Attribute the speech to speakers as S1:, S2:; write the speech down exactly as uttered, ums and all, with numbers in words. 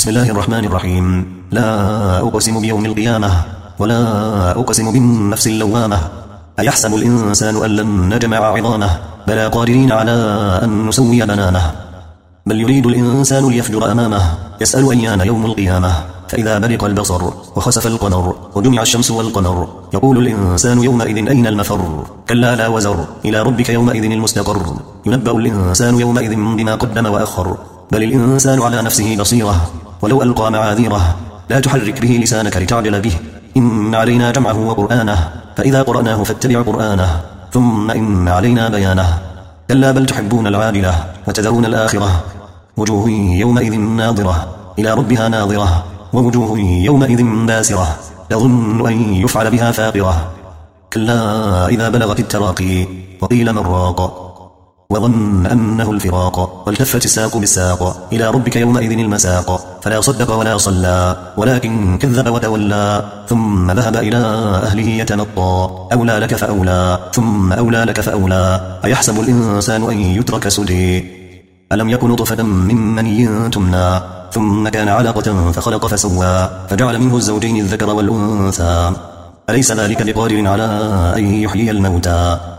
S1: بسم الله الرحمن الرحيم. لا أقسم بيوم القيامة ولا أقسم بالنفس اللوامة. أيحسب الإنسان أن لن نجمع عظامه بلى قادرين على أن نسوي بنانه. بل يريد الإنسان ليفجر أمامه يسأل أيان يوم القيامة. فإذا برق البصر وخسف القمر وجمع الشمس والقمر يقول الإنسان يومئذ أين المفر. كلا لا وزر إلى ربك يومئذ المستقر. ينبأ الإنسان يومئذ بما قدم وأخر. بل الإنسان على نفسه بصيرة ولو ألقى معاذيره. لا تحرك به لسانك لتعجل به إن علينا جمعه وقرآنه فإذا قرأناه فاتبع قرآنه ثم إن علينا بيانه. كلا بل تحبون العاجلة وتذرون الآخرة. وجوه يومئذ ناظرة إلى ربها ناظرة ووجوه يومئذ باسرة تظن أن يفعل بها فاقرة. كلا إذا بلغت التراقي وقيل من راق وظن أنه الفراق والتفت الساق بالساق إلى ربك يومئذ المساق. فلا صدق ولا صلى ولكن كذب وتولى ثم ذهب إلى أهله يتمطى. أولى لك فأولى ثم أولى لك فأولى. أيحسب الإنسان أن يترك سدى. ألم يكن نطفة من مني تمنى ثم كان علقة فخلق فسوى فجعل منه الزوجين الذكر والأنثى. أليس ذلك بقادر على أن يحيي الموتى